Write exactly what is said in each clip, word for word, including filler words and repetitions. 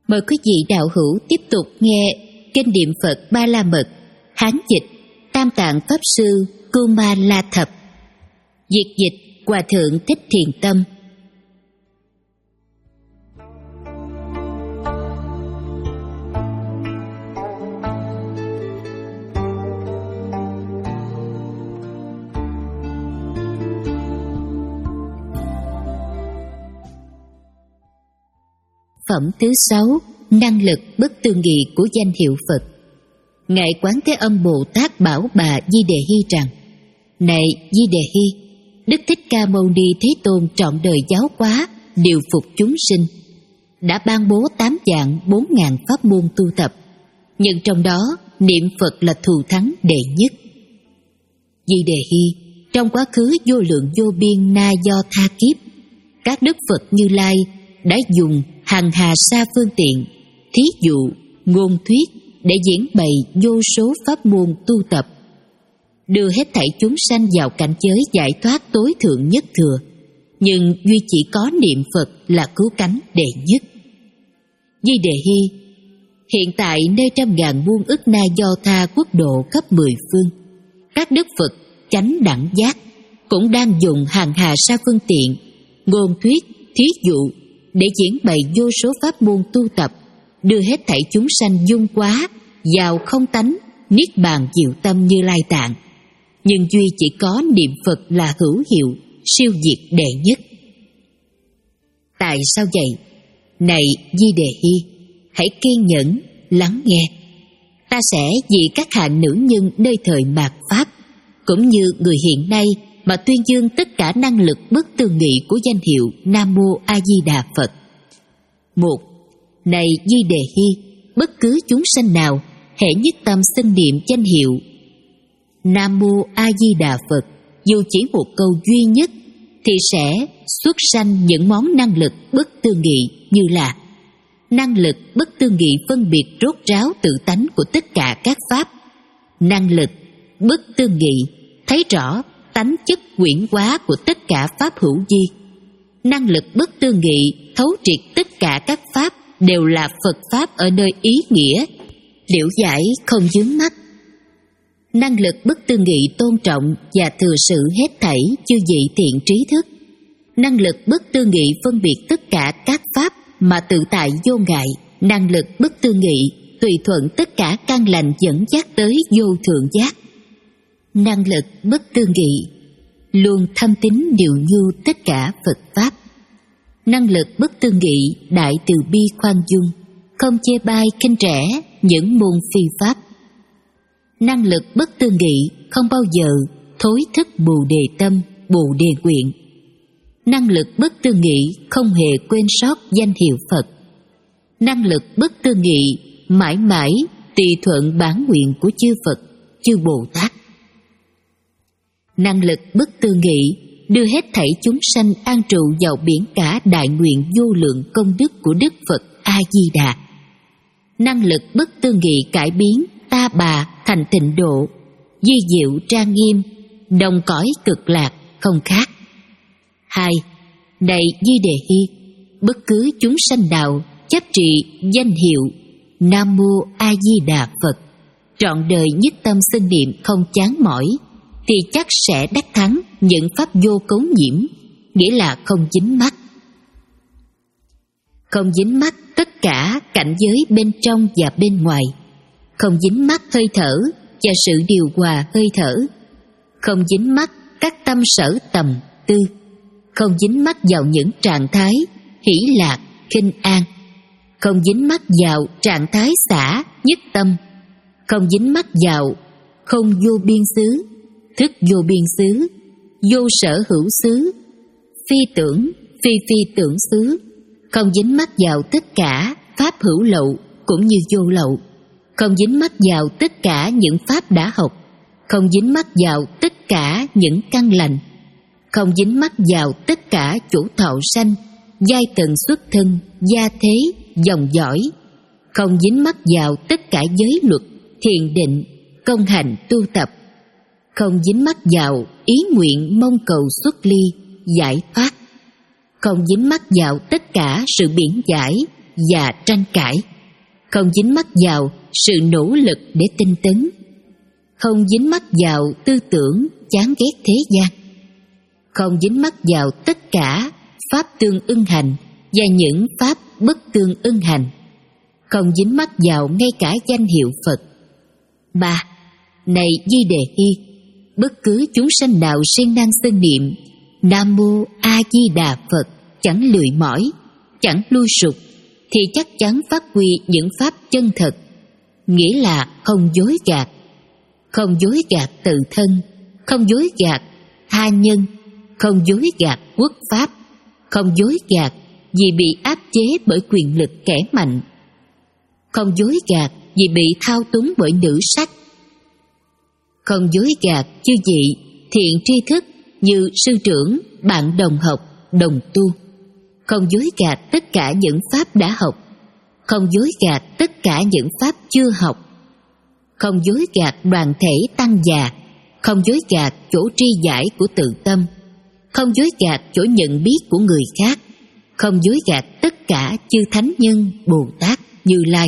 Mời quý vị đạo hữu tiếp tục nghe kênh niệm Phật Ba La Mật, Hán dịch Tam Tạng Pháp Sư Kuma La Thập, Việt dịch Hòa Thượng Thích Thiền Tâm. Phẩm thứ sáu, năng lực bất tư nghị của danh hiệu Phật. Ngài Quán Thế Âm Bồ Tát bảo bà Di Đề Hy rằng: Này Di Đề Hy, Đức Thích Ca Mâu Ni Thế Tôn trọn đời giáo hóa, điều phục chúng sinh, đã ban bố tám vạn bốn ngàn pháp môn tu tập, nhưng trong đó niệm Phật là thù thắng đệ nhất. Di Đề Hy, trong quá khứ vô lượng vô biên na do tha kiếp, các đức Phật Như Lai đã dùng hằng hà sa phương tiện, thí dụ, ngôn thuyết để diễn bày vô số pháp môn tu tập, đưa hết thảy chúng sanh vào cảnh giới giải thoát tối thượng nhất thừa, nhưng duy chỉ có niệm Phật là cứu cánh đệ nhất. Di Đề Hy, hiện tại nơi trăm ngàn muôn ức na do tha quốc độ khắp mười phương, các đức Phật chánh đẳng giác cũng đang dùng hằng hà sa phương tiện, ngôn thuyết, thí dụ để diễn bày vô số pháp môn tu tập, đưa hết thảy chúng sanh dung hóa vào không tánh niết bàn diệu tâm Như Lai Tạng, nhưng duy chỉ có niệm Phật là hữu hiệu, siêu diệt đệ nhất. Tại sao vậy? Này Di Đề Hy, hãy kiên nhẫn lắng nghe. Ta sẽ vì các hạng nữ nhân nơi thời mạt pháp cũng như người hiện nay mà tuyên dương tất cả năng lực bất tư nghị của danh hiệu Nam Mô A Di Đà Phật. Một. Này Di Đề Hy, bất cứ chúng sanh nào hễ nhất tâm xưng niệm danh hiệu Nam Mô A Di Đà Phật, dù chỉ một câu duy nhất, thì sẽ xuất sanh những món năng lực bất tư nghị như là năng lực bất tư nghị phân biệt rốt ráo tự tánh của tất cả các pháp, năng lực bất tư nghị thấy rõ tánh chất quyển hóa của tất cả pháp hữu vi, năng lực bất tư nghị thấu triệt tất cả các pháp đều là Phật pháp ở nơi ý nghĩa, liễu giải không vướng mắc, năng lực bất tư nghị tôn trọng và thừa sự hết thảy chư vị thiện trí thức, năng lực bất tư nghị phân biệt tất cả các pháp mà tự tại vô ngại, năng lực bất tư nghị tùy thuận tất cả căn lành dẫn dắt tới vô thượng giác, năng lực bất tư nghị luôn thâm tín điều nhu tất cả Phật pháp, năng lực bất tư nghị đại từ bi khoan dung, không chê bai khinh rẻ những môn phi pháp, năng lực bất tư nghị không bao giờ thối thức bồ đề tâm, bồ đề nguyện, năng lực bất tư nghị không hề quên sót danh hiệu Phật, năng lực bất tư nghị mãi mãi tùy thuận bản nguyện của chư Phật, chư Bồ Tát, năng lực bất tư nghị đưa hết thảy chúng sanh an trụ vào biển cả đại nguyện vô lượng công đức của Đức Phật A Di Đà, năng lực bất tư nghị cải biến ta bà thành tịnh độ, di diệu trang nghiêm, đồng cõi cực lạc không khác. Hai. Này Di Đề Hy, bất cứ chúng sanh nào chấp trì danh hiệu Nam Mô A Di Đà Phật, trọn đời nhất tâm xưng niệm không chán mỏi, thì chắc sẽ đắc thắng những pháp vô cấu nhiễm, nghĩa là không dính mắc. Không dính mắc tất cả cảnh giới bên trong và bên ngoài, không dính mắc hơi thở và sự điều hòa hơi thở, không dính mắc các tâm sở tầm tư, không dính mắc vào những trạng thái hỷ lạc, khinh an, không dính mắc vào trạng thái xả, nhất tâm, không dính mắc vào không vô biên xứ, thức vô biên xứ, vô sở hữu xứ, phi tưởng, phi phi tưởng xứ, không dính mắc vào tất cả pháp hữu lậu cũng như vô lậu, không dính mắc vào tất cả những pháp đã học, không dính mắc vào tất cả những căn lành, không dính mắc vào tất cả chủ thọ sanh, giai tầng xuất thân, gia thế, dòng dõi, không dính mắc vào tất cả giới luật, thiền định, công hành tu tập, không dính mắc vào ý nguyện mong cầu xuất ly, giải thoát, không dính mắc vào tất cả sự biển giải, và tranh cãi, không dính mắc vào sự nỗ lực để tinh tấn, không dính mắc vào tư tưởng chán ghét thế gian, không dính mắc vào tất cả pháp tương ưng hành và những pháp bất tương ưng hành, không dính mắc vào ngay cả danh hiệu Phật. Ba. Này Di Đề Hy, bất cứ chúng sanh nào siêng năng xưng niệm Nam Mô A Di Đà Phật chẳng lười mỏi, chẳng lui sụp, thì chắc chắn phát huy những pháp chân thật, nghĩa là không dối gạt, không dối gạt tự thân, không dối gạt tha nhân, không dối gạt quốc pháp, không dối gạt vì bị áp chế bởi quyền lực kẻ mạnh, không dối gạt vì bị thao túng bởi nữ sắc, không dối gạt chư vị thiện tri thức như sư trưởng, bạn đồng học, đồng tu, không dối gạt tất cả những pháp đã học, không dối gạt tất cả những pháp chưa học, không dối gạt đoàn thể tăng già, không dối gạt chỗ tri giải của tự tâm, không dối gạt chỗ nhận biết của người khác, không dối gạt tất cả chư thánh nhân, Bồ Tát, Như Lai.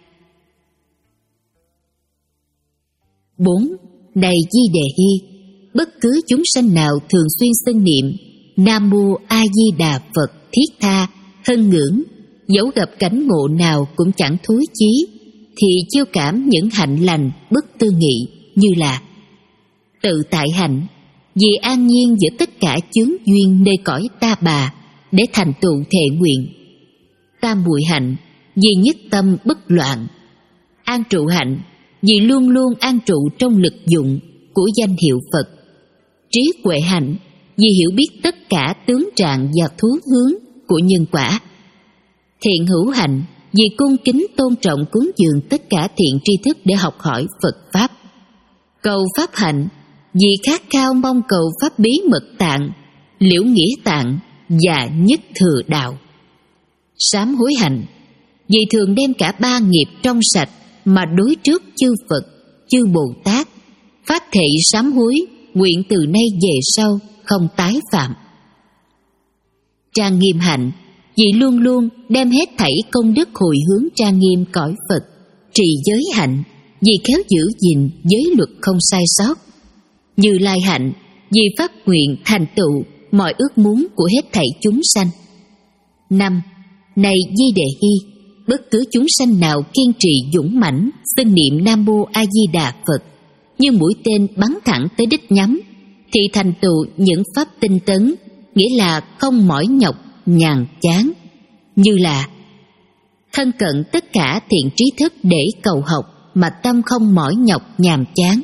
Bốn. Này Di Đề Hy, bất cứ chúng sanh nào thường xuyên xưng niệm Nam Mô A Di Đà Phật thiết tha, hân ngưỡng, dẫu gặp cảnh ngộ nào cũng chẳng thối chí, thì chiêu cảm những hạnh lành bất tư nghị như là tự tại hạnh, vì an nhiên giữa tất cả chướng duyên nơi cõi ta bà để thành tựu thệ nguyện; tam muội hạnh, vì nhất tâm bất loạn; an trụ hạnh, vì luôn luôn an trụ trong lực dụng của danh hiệu Phật; trí huệ hạnh, vì hiểu biết tất cả tướng trạng và thú hướng của nhân quả; thiện hữu hạnh, vì cung kính tôn trọng cúng dường tất cả thiện tri thức để học hỏi Phật Pháp; cầu Pháp hạnh, vì khát khao mong cầu Pháp bí mật tạng, liễu nghĩa tạng và nhất thừa đạo; sám hối hạnh, vì thường đem cả ba nghiệp trong sạch mà đối trước chư Phật, chư Bồ Tát, phát thệ sám hối, nguyện từ nay về sau không tái phạm; trang nghiêm hạnh, vì luôn luôn đem hết thảy công đức hồi hướng trang nghiêm cõi Phật; trì giới hạnh, vì khéo giữ gìn giới luật không sai sót; Như Lai hạnh, vì phát nguyện thành tựu mọi ước muốn của hết thảy chúng sanh. Năm. Này Di Đề Hy, bất cứ chúng sanh nào kiên trì dũng mãnh xưng niệm Nam Mô A Di Đà Phật như mũi tên bắn thẳng tới đích nhắm, thì thành tựu những pháp tinh tấn, nghĩa là không mỏi nhọc, nhàn chán, như là thân cận tất cả thiện trí thức để cầu học mà tâm không mỏi nhọc nhàm chán;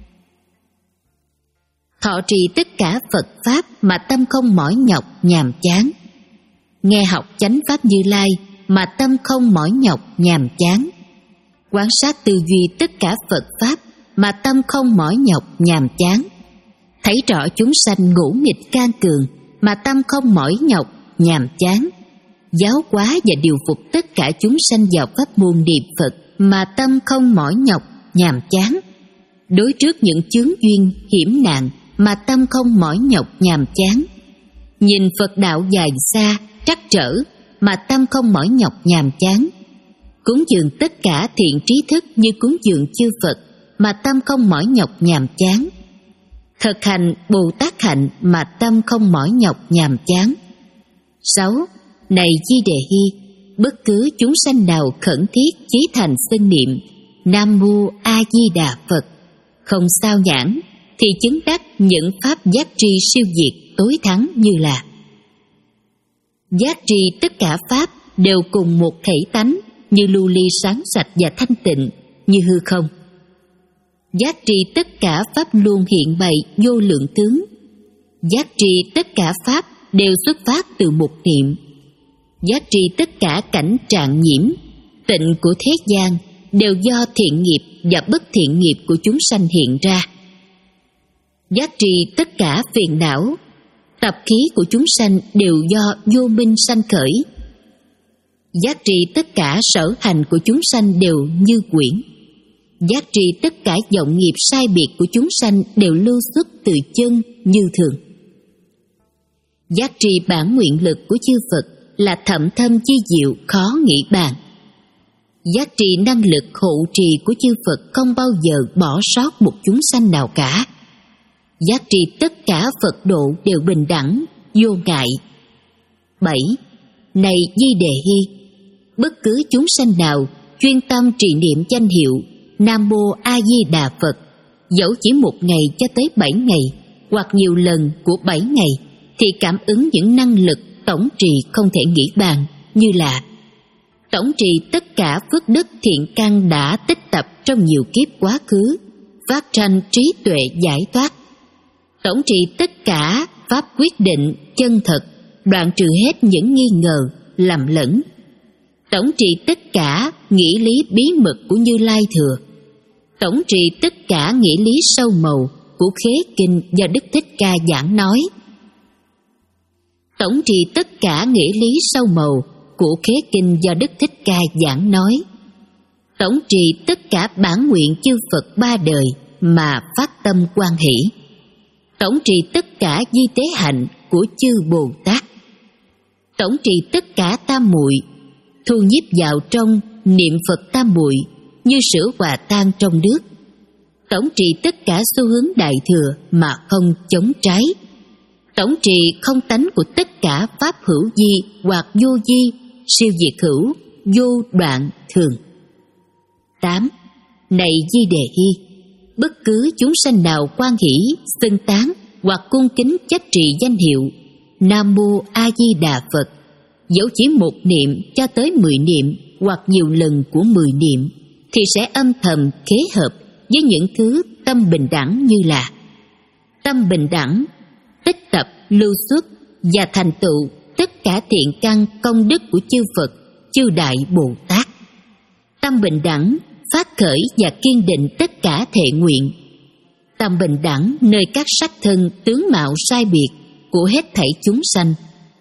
thọ trì tất cả Phật Pháp mà tâm không mỏi nhọc nhàm chán; nghe học chánh Pháp Như Lai mà tâm không mỏi nhọc nhàm chán; quan sát tư duy tất cả Phật Pháp mà tâm không mỏi nhọc nhàm chán; thấy rõ chúng sanh ngũ nghịch can cường mà tâm không mỏi nhọc nhàm chán; giáo hóa và điều phục tất cả chúng sanh vào pháp môn niệm Phật mà tâm không mỏi nhọc nhàm chán; đối trước những chướng duyên hiểm nạn mà tâm không mỏi nhọc nhàm chán; nhìn Phật đạo dài xa trắc trở mà tâm không mỏi nhọc nhàm chán; cúng dường tất cả thiện trí thức như cúng dường chư Phật mà tâm không mỏi nhọc nhàm chán; thực hành Bồ Tát hạnh mà tâm không mỏi nhọc nhàm chán. Sáu. Này Di Đề Hy, bất cứ chúng sanh nào khẩn thiết chí thành xưng niệm Nam Mô A Di Đà Phật không sao nhãng, thì chứng đắc những pháp giác tri siêu diệt tối thắng như là giác tri tất cả pháp đều cùng một thể tánh, như lưu ly sáng sạch và thanh tịnh như hư không; giác tri tất cả pháp luôn hiện bày vô lượng tướng; giác tri tất cả pháp đều xuất phát từ một niệm; giác tri tất cả cảnh trạng nhiễm tịnh của thế gian đều do thiện nghiệp và bất thiện nghiệp của chúng sanh hiện ra; giác tri tất cả phiền não tập khí của chúng sanh đều do vô minh sanh khởi; giác tri tất cả sở hành của chúng sanh đều như quyển; giác tri tất cả vọng nghiệp sai biệt của chúng sanh đều lưu xuất từ chân như thường; giác tri bản nguyện lực của chư Phật là thậm thâm chi diệu khó nghĩ bàn. Giác trì năng lực hộ trì của chư Phật không bao giờ bỏ sót một chúng sanh nào cả. Giác trì tất cả Phật độ đều bình đẳng, vô ngại. bảy. Này Di Đề Hy, bất cứ chúng sanh nào chuyên tâm trì niệm danh hiệu Nam Mô A Di Đà Phật, dẫu chỉ một ngày cho tới bảy ngày, hoặc nhiều lần của bảy ngày, thì cảm ứng những năng lực tổng trì không thể nghĩ bàn, như là tổng trì tất cả phước đức thiện căn đã tích tập trong nhiều kiếp quá khứ, phát tranh trí tuệ giải thoát. Tổng trì tất cả pháp quyết định chân thật, đoạn trừ hết những nghi ngờ, lầm lẫn. Tổng trì tất cả nghĩa lý bí mật của Như Lai Thừa. Tổng trì tất cả nghĩa lý sâu màu của Khế Kinh do Đức Thích Ca giảng nói. Tổng trì tất cả nghĩa lý sâu màu của Khế Kinh do Đức Thích Ca giảng nói. Tổng trì tất cả bản nguyện chư Phật ba đời mà phát tâm quan hỷ. Tổng trì tất cả di tế hạnh của chư Bồ Tát. Tổng trì tất cả tam muội, thu nhiếp vào trong niệm Phật tam muội như sữa hòa tan trong nước. Tổng trì tất cả xu hướng đại thừa mà không chống trái. Tổng trì không tánh của tất cả pháp hữu di hoặc vô di, siêu diệt hữu, vô đoạn thường. tám. Này Di Đề Hy, bất cứ chúng sanh nào quan hỷ, xưng tán hoặc cung kính chấp trì danh hiệu Nam Mô A Di Đà Phật, dẫu chỉ một niệm cho tới mười niệm hoặc nhiều lần của mười niệm, thì sẽ âm thầm khế hợp với những thứ tâm bình đẳng như là tâm bình đẳng, tích tập, lưu xuất và thành tựu tất cả thiện căn công đức của chư Phật, chư Đại Bồ Tát. Tâm bình đẳng phát khởi và kiên định tất cả thệ nguyện. Tâm bình đẳng nơi các sắc thân tướng mạo sai biệt của hết thảy chúng sanh.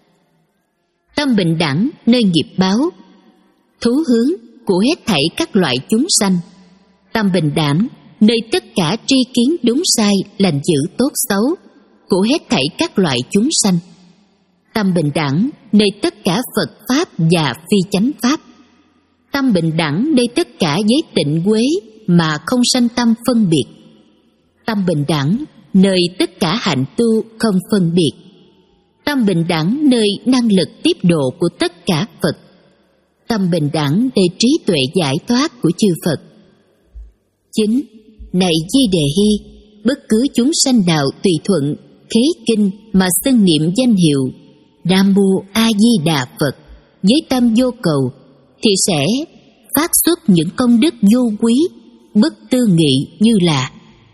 Tâm bình đẳng nơi nghiệp báo, thú hướng của hết thảy các loại chúng sanh. Tâm bình đẳng nơi tất cả tri kiến đúng sai, lành dữ tốt xấu của hết thảy các loại chúng sanh. Tâm bình đẳng nơi tất cả Phật Pháp và phi chánh Pháp. Tâm bình đẳng nơi tất cả giới tịnh quế mà không sanh tâm phân biệt. Tâm bình đẳng nơi tất cả hạnh tu không phân biệt. Tâm bình đẳng nơi năng lực tiếp độ của tất cả Phật. Tâm bình đẳng nơi trí tuệ giải thoát của chư Phật. chín. Này Di Đề Hy, bất cứ chúng sanh nào tùy thuận Khế Kinh mà xưng niệm danh hiệu Nam Mô A Di Đà Phật với tâm vô cầu, thì sẽ phát xuất những công đức vô quý, bất tư nghị như là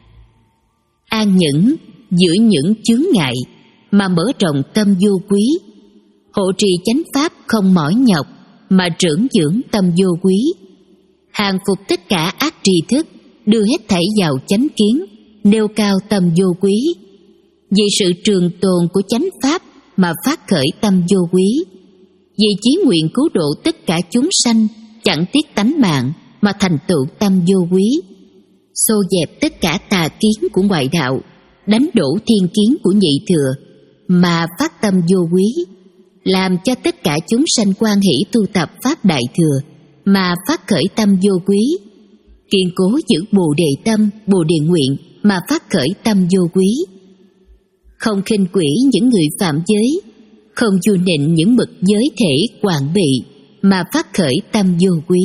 an nhẫn giữa những chướng ngại mà mở rộng tâm vô quý, hộ trì chánh pháp không mỏi nhọc mà trưởng dưỡng tâm vô quý, hàng phục tất cả ác tri thức, đưa hết thảy vào chánh kiến, nêu cao tâm vô quý, vì sự trường tồn của chánh pháp mà phát khởi tâm vô quý, vì chí nguyện cứu độ tất cả chúng sanh, chẳng tiếc tánh mạng mà thành tựu tâm vô quý, xô dẹp tất cả tà kiến của ngoại đạo, đánh đổ thiên kiến của nhị thừa mà phát tâm vô quý, làm cho tất cả chúng sanh quan hỷ tu tập pháp đại thừa mà phát khởi tâm vô quý, kiên cố giữ bồ đề tâm, bồ đề nguyện mà phát khởi tâm vô quý, không khinh quỷ những người phạm giới, không du nịnh những bậc giới thể quản bị mà phát khởi tâm vô quý.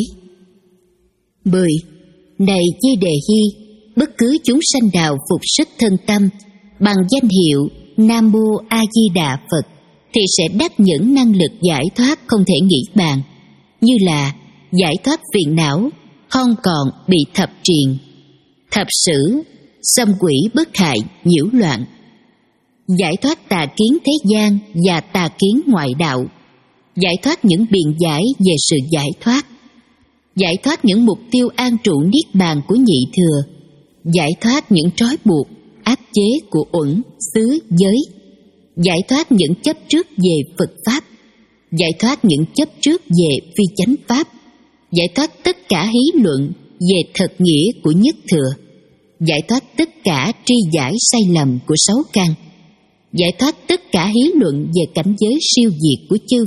mười. Này Di Đề Hy, bất cứ chúng sanh nào phục sức thân tâm bằng danh hiệu Nam Mô A Di Đà Phật thì sẽ đắc những năng lực giải thoát không thể nghĩ bàn, như là giải thoát phiền não, không còn bị thập triền, thập sử, xâm quỷ bất hại, nhiễu loạn, giải thoát tà kiến thế gian và tà kiến ngoại đạo, giải thoát những biện giải về sự giải thoát, giải thoát những mục tiêu an trụ niết bàn của nhị thừa, giải thoát những trói buộc, áp chế của uẩn, xứ, giới, giải thoát những chấp trước về Phật Pháp, giải thoát những chấp trước về phi chánh Pháp, giải thoát tất cả hí luận về thật nghĩa của nhất thừa, giải thoát tất cả tri giải sai lầm của sáu căn, giải thoát tất cả hí luận về cảnh giới siêu diệt của chư Phật,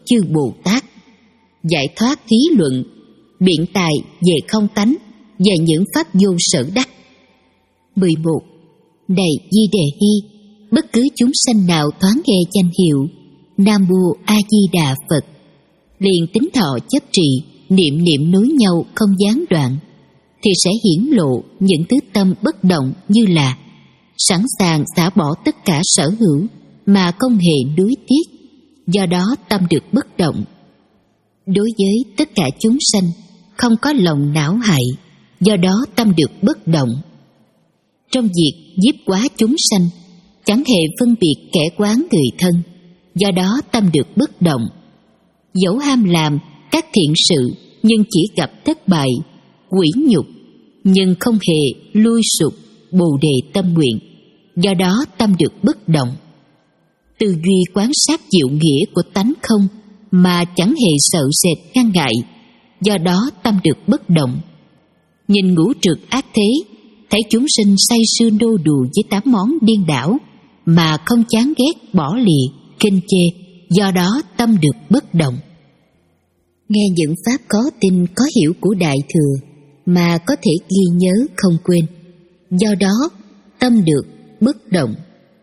chư Bồ Tát, giải thoát thí luận, biện tài về không tánh và những pháp vô sở đắc. mười một. Này Di Đề Hy, bất cứ chúng sanh nào thoáng nghe danh hiệu Nam Mô A Di Đà Phật, liền tính thọ chấp trì, niệm niệm nối nhau không gián đoạn, thì sẽ hiển lộ những thứ tâm bất động như là sẵn sàng xả bỏ tất cả sở hữu mà không hề nuối tiếc, do đó tâm được bất động. Đối với tất cả chúng sanh không có lòng não hại, do đó tâm được bất động. Trong việc giết quá chúng sanh chẳng hề phân biệt kẻ quán người thân, do đó tâm được bất động. Dẫu ham làm các thiện sự nhưng chỉ gặp thất bại, quỷ nhục, nhưng không hề lui sụp bồ đề tâm nguyện, do đó tâm được bất động. Tư duy quán sát diệu nghĩa của tánh không mà chẳng hề sợ sệt ngăn ngại, do đó tâm được bất động. Nhìn ngũ trược ác thế, thấy chúng sinh say sưa nô đùa với tám món điên đảo mà không chán ghét bỏ lìa, kinh chê, do đó tâm được bất động. Nghe những pháp khó tin khó hiểu của Đại Thừa mà có thể ghi nhớ không quên, do đó tâm được bất động.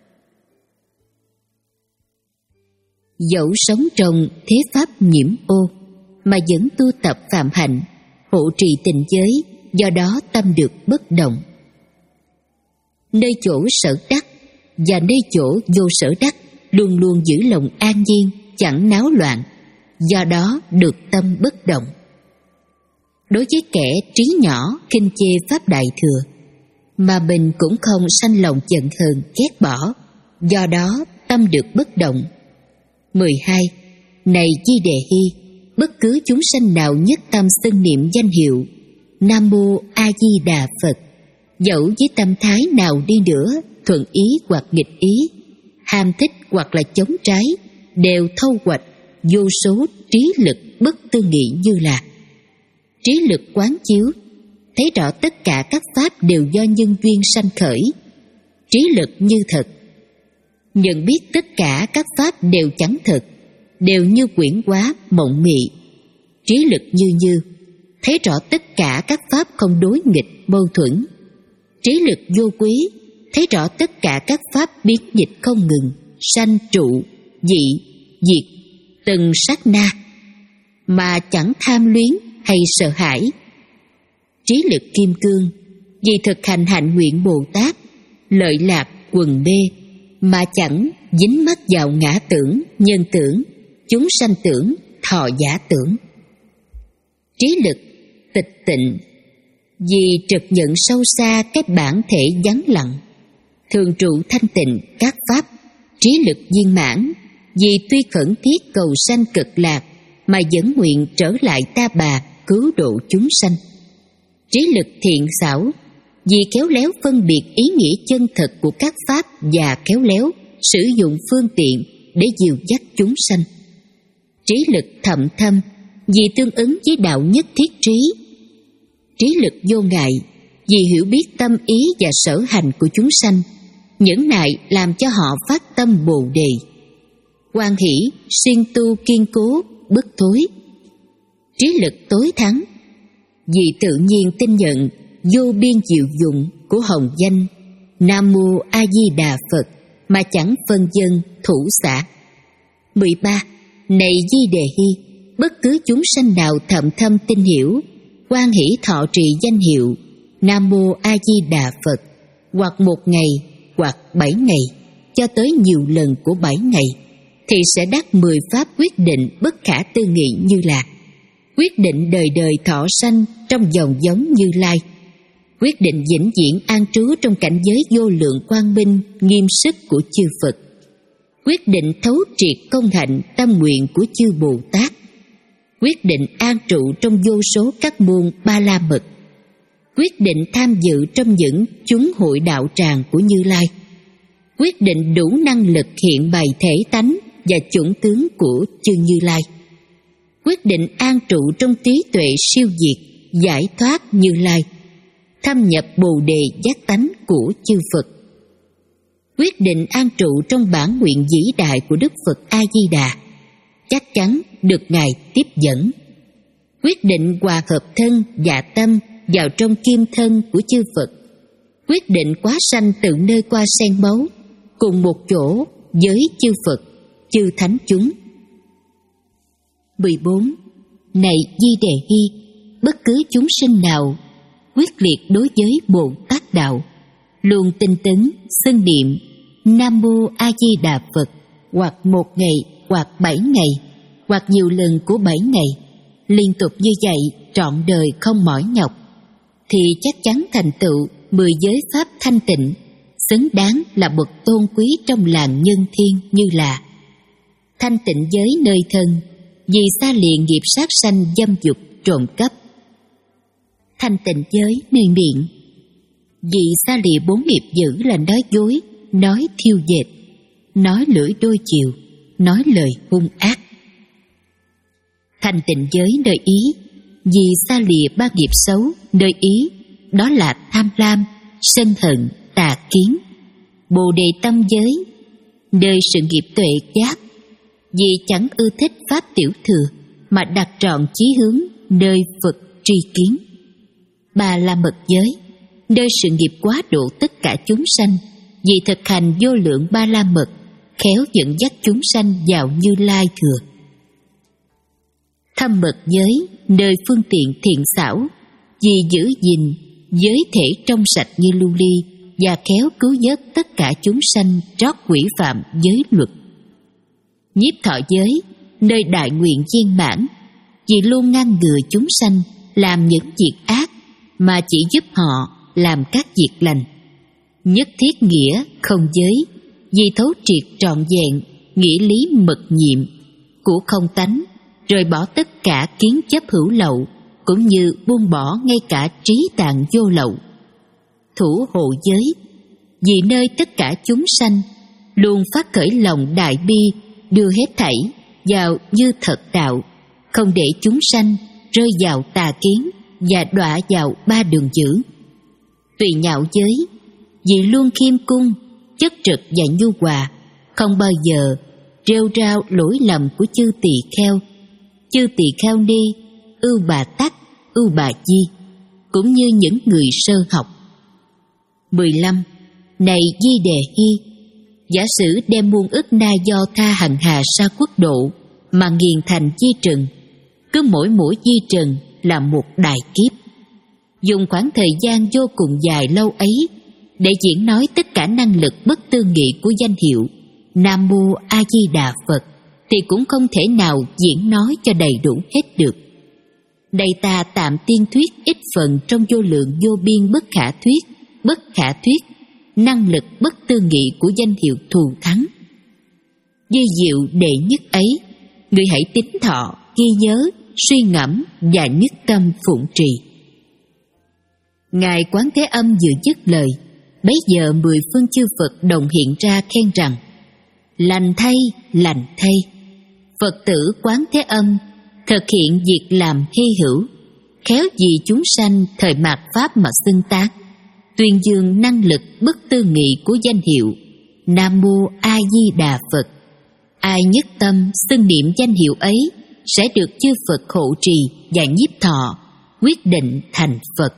Dẫu sống trong thế pháp nhiễm ô mà vẫn tu tập phạm hạnh, hộ trì tịnh giới, do đó tâm được bất động. Nơi chỗ sở đắc và nơi chỗ vô sở đắc luôn luôn giữ lòng an nhiên, chẳng náo loạn, do đó được tâm bất động. Đối với kẻ trí nhỏ khinh chê pháp Đại Thừa mà mình cũng không sanh lòng giận hờn ghét bỏ, do đó tâm được bất động. mười hai. Này Di Đề Hy, bất cứ chúng sanh nào nhất tâm xưng niệm danh hiệu Nam Mô A Di Đà Phật, dẫu với tâm thái nào đi nữa, thuận ý hoặc nghịch ý, ham thích hoặc là chống trái, đều thâu hoạch vô số trí lực bất tư nghị như là trí lực quán chiếu, thấy rõ tất cả các pháp đều do nhân duyên sanh khởi. Trí lực như thật, nhận biết tất cả các pháp đều chẳng thật, đều như quyển hóa mộng mị. Trí lực như như, thấy rõ tất cả các pháp không đối nghịch mâu thuẫn. Trí lực vô quý, thấy rõ tất cả các pháp biến dịch không ngừng, sanh trụ, dị, diệt, từng sát na, mà chẳng tham luyến hay sợ hãi. Trí lực kim cương, vì thực hành hạnh nguyện Bồ Tát, lợi lạc quần mê, mà chẳng dính mắc vào ngã tưởng, nhân tưởng, chúng sanh tưởng, thọ giả tưởng. Trí lực tịch tịnh, vì trực nhận sâu xa cái bản thể vắng lặng, thường trụ thanh tịnh các pháp. Trí lực viên mãn, vì tuy khẩn thiết cầu sanh cực lạc mà vẫn nguyện trở lại Ta Bà cứu độ chúng sanh. Trí lực thiện xảo, vì khéo léo phân biệt ý nghĩa chân thật của các pháp và khéo léo sử dụng phương tiện để dìu dắt chúng sanh. Trí lực thậm thâm, vì tương ứng với đạo nhất thiết trí. Trí lực vô ngại, vì hiểu biết tâm ý và sở hành của chúng sanh, những này làm cho họ phát tâm Bồ Đề. Hoan hỷ, siêng tu kiên cố, bất thối. Trí lực tối thắng, vì tự nhiên tin nhận vô biên diệu dụng của hồng danh Nam Mô A Di Đà Phật mà chẳng phân dân thủ xả. mười ba. Này Di Đề Hy, bất cứ chúng sanh nào thậm thâm tin hiểu, hoan hỷ thọ trì danh hiệu Nam Mô A Di Đà Phật, hoặc một ngày hoặc bảy ngày, cho tới nhiều lần của bảy ngày, thì sẽ đắc mười pháp quyết định bất khả tư nghị như là quyết định đời đời thọ sanh trong dòng giống Như Lai, quyết định vĩnh viễn an trú trong cảnh giới vô lượng quang minh nghiêm sức của chư Phật, quyết định thấu triệt công hạnh tâm nguyện của chư Bồ Tát, quyết định an trụ trong vô số các môn Ba La Mật, quyết định tham dự trong những chúng hội đạo tràng của Như Lai, quyết định đủ năng lực hiện bày thể tánh và chủng tướng của chư Như Lai, quyết định an trụ trong trí tuệ siêu diệt giải thoát Như Lai, thâm nhập Bồ Đề giác tánh của chư Phật, quyết định an trụ trong bản nguyện vĩ đại của Đức Phật A Di Đà, chắc chắn được Ngài tiếp dẫn. Quyết định hòa hợp thân và tâm vào trong kim thân của chư Phật. Quyết định quá sanh từ nơi qua sen máu, cùng một chỗ với chư Phật, chư thánh chúng. mười bốn. Này Di Đề Hy, bất cứ chúng sinh nào quyết liệt đối với Bồ Tát Đạo, luôn tinh tấn, xưng niệm Nam Mô A Di Đà Phật, hoặc một ngày, hoặc bảy ngày, hoặc nhiều lần của bảy ngày, liên tục như vậy trọn đời không mỏi nhọc, thì chắc chắn thành tựu mười giới pháp thanh tịnh, xứng đáng là bậc tôn quý trong làng nhân thiên, như là thanh tịnh giới nơi thân, vì xa lìa nghiệp sát sanh dâm dục trộm cắp; thanh tịnh giới nơi miệng, vì xa lìa bốn nghiệp dữ là nói dối, nói thiêu dệt, nói lưỡi đôi chiều, nói lời hung ác; thanh tịnh giới nơi ý, vì xa lìa ba nghiệp xấu nơi ý, đó là tham lam, sân hận, tà kiến; bồ đề tâm giới, nơi sự nghiệp tuệ giác, vì chẳng ưa thích pháp tiểu thừa mà đặt trọn chí hướng nơi Phật tri kiến; ba la mật giới, nơi sự nghiệp quá độ tất cả chúng sanh, vì thực hành vô lượng ba la mật, khéo dẫn dắt chúng sanh vào Như Lai thừa; thâm mật giới, nơi phương tiện thiện xảo, vì giữ gìn giới thể trong sạch như lưu ly, và khéo cứu vớt tất cả chúng sanh trót quỷ phạm giới luật; nhiếp thọ giới, nơi đại nguyện viên mãn, vì luôn ngăn ngừa chúng sanh làm những việc ác, mà chỉ giúp họ làm các việc lành; nhất thiết nghĩa không giới, vì thấu triệt trọn vẹn nghĩa lý mật nhiệm của không tánh, rồi bỏ tất cả kiến chấp hữu lậu, cũng như buông bỏ ngay cả trí tạng vô lậu; thủ hộ giới, vì nơi tất cả chúng sanh luôn phát khởi lòng đại bi, đưa hết thảy vào như thật đạo, không để chúng sanh rơi vào tà kiến và đọa vào ba đường dữ; tùy nhạo giới, vì luôn khiêm cung, chất trực và nhu hòa, không bao giờ rêu rao lỗi lầm của chư tỳ kheo, chư tỳ kheo ni, ưu bà tắc, ưu bà di, cũng như những người sơ học. mười lăm. Này Di Đề Hy, giả sử đem muôn ức na do tha hằng hà sa quốc độ mà nghiền thành di trần, cứ mỗi mỗi di trần là một đại kiếp, dùng khoảng thời gian vô cùng dài lâu ấy để diễn nói tất cả năng lực bất tư nghị của danh hiệu Nam Mô A Di Đà Phật, thì cũng không thể nào diễn nói cho đầy đủ hết được. Đây ta tạm tiên thuyết ít phần trong vô lượng vô biên bất khả thuyết, bất khả thuyết năng lực bất tư nghị của danh hiệu thù thắng. Như diệu đệ nhất ấy, người hãy tín thọ, ghi nhớ, suy ngẫm và nhất tâm phụng trì. Ngài Quán Thế Âm vừa dứt lời, bấy giờ mười phương chư Phật đồng hiện ra khen rằng: lành thay, lành thay, Phật tử Quán Thế Âm thực hiện việc làm hy hữu, khéo vì chúng sanh thời mạt pháp mà xưng tác, tuyên dương năng lực bất tư nghị của danh hiệu Nam Mô A Di Đà Phật. Ai nhất tâm xưng niệm danh hiệu ấy sẽ được chư Phật hộ trì và nhiếp thọ, quyết định thành Phật.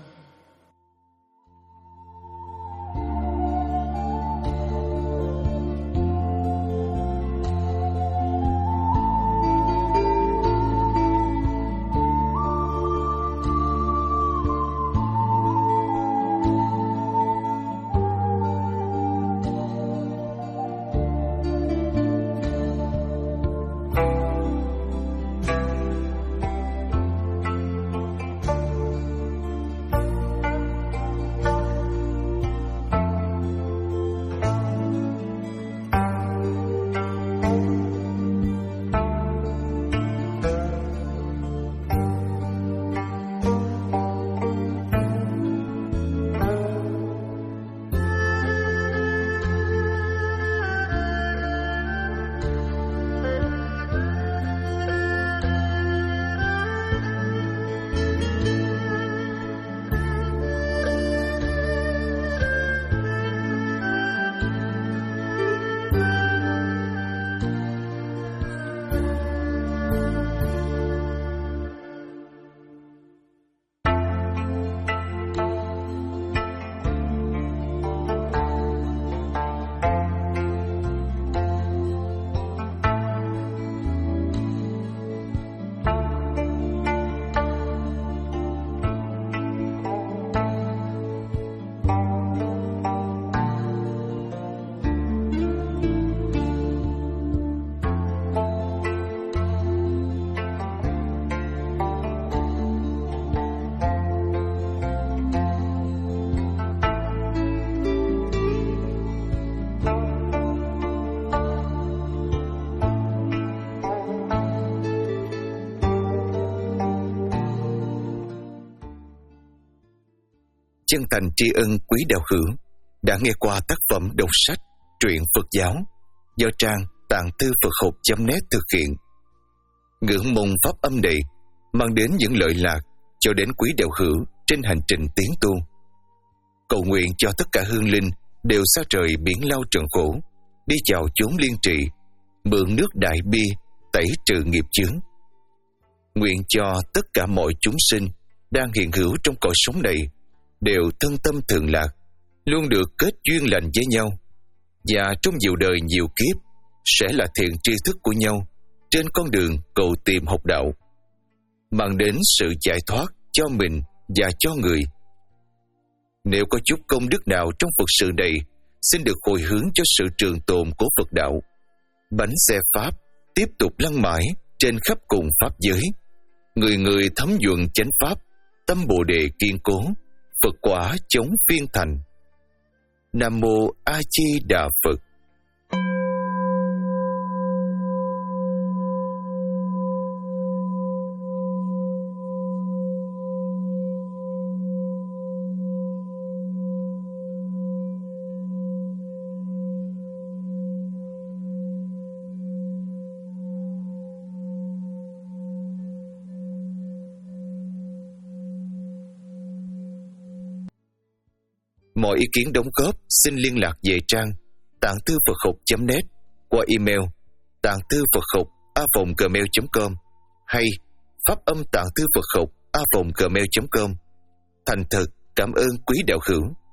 chân thành tri ân quý đạo hữu đã nghe qua tác phẩm đọc sách truyện Phật giáo do trang tạng thư Phật học chấm net thực hiện. Ngưỡng mong pháp âm này mang đến những lợi lạc cho đến quý đạo hữu trên hành trình tiến tu. Cầu nguyện cho tất cả hương linh đều xa trời biển lao trần khổ, đi vào chốn liên trị, mượn nước đại bi tẩy trừ nghiệp chướng. Nguyện cho tất cả mọi chúng sinh đang hiện hữu trong cõi sống này đều thân tâm thường lạc, luôn được kết duyên lành với nhau, và trong nhiều đời nhiều kiếp sẽ là thiện tri thức của nhau trên con đường cầu tìm học đạo, mang đến sự giải thoát cho mình và cho người. Nếu có chút công đức nào trong Phật sự này, xin được hồi hướng cho sự trường tồn của Phật đạo. Bánh xe Pháp tiếp tục lăn mãi trên khắp cùng Pháp giới. Người người thấm nhuận chánh Pháp, tâm Bồ Đề kiên cố, Phật quả chống phiên thành. Nam Mô A Di Đà Phật. Mọi ý kiến đóng góp xin liên lạc về trang tạng thư Phật học chấm net qua email tạng thư Phật học a vòng gmail chấm com hay pháp âm tạng thư Phật học a vòng gmail chấm com. Thành thật cảm ơn quý đạo hữu.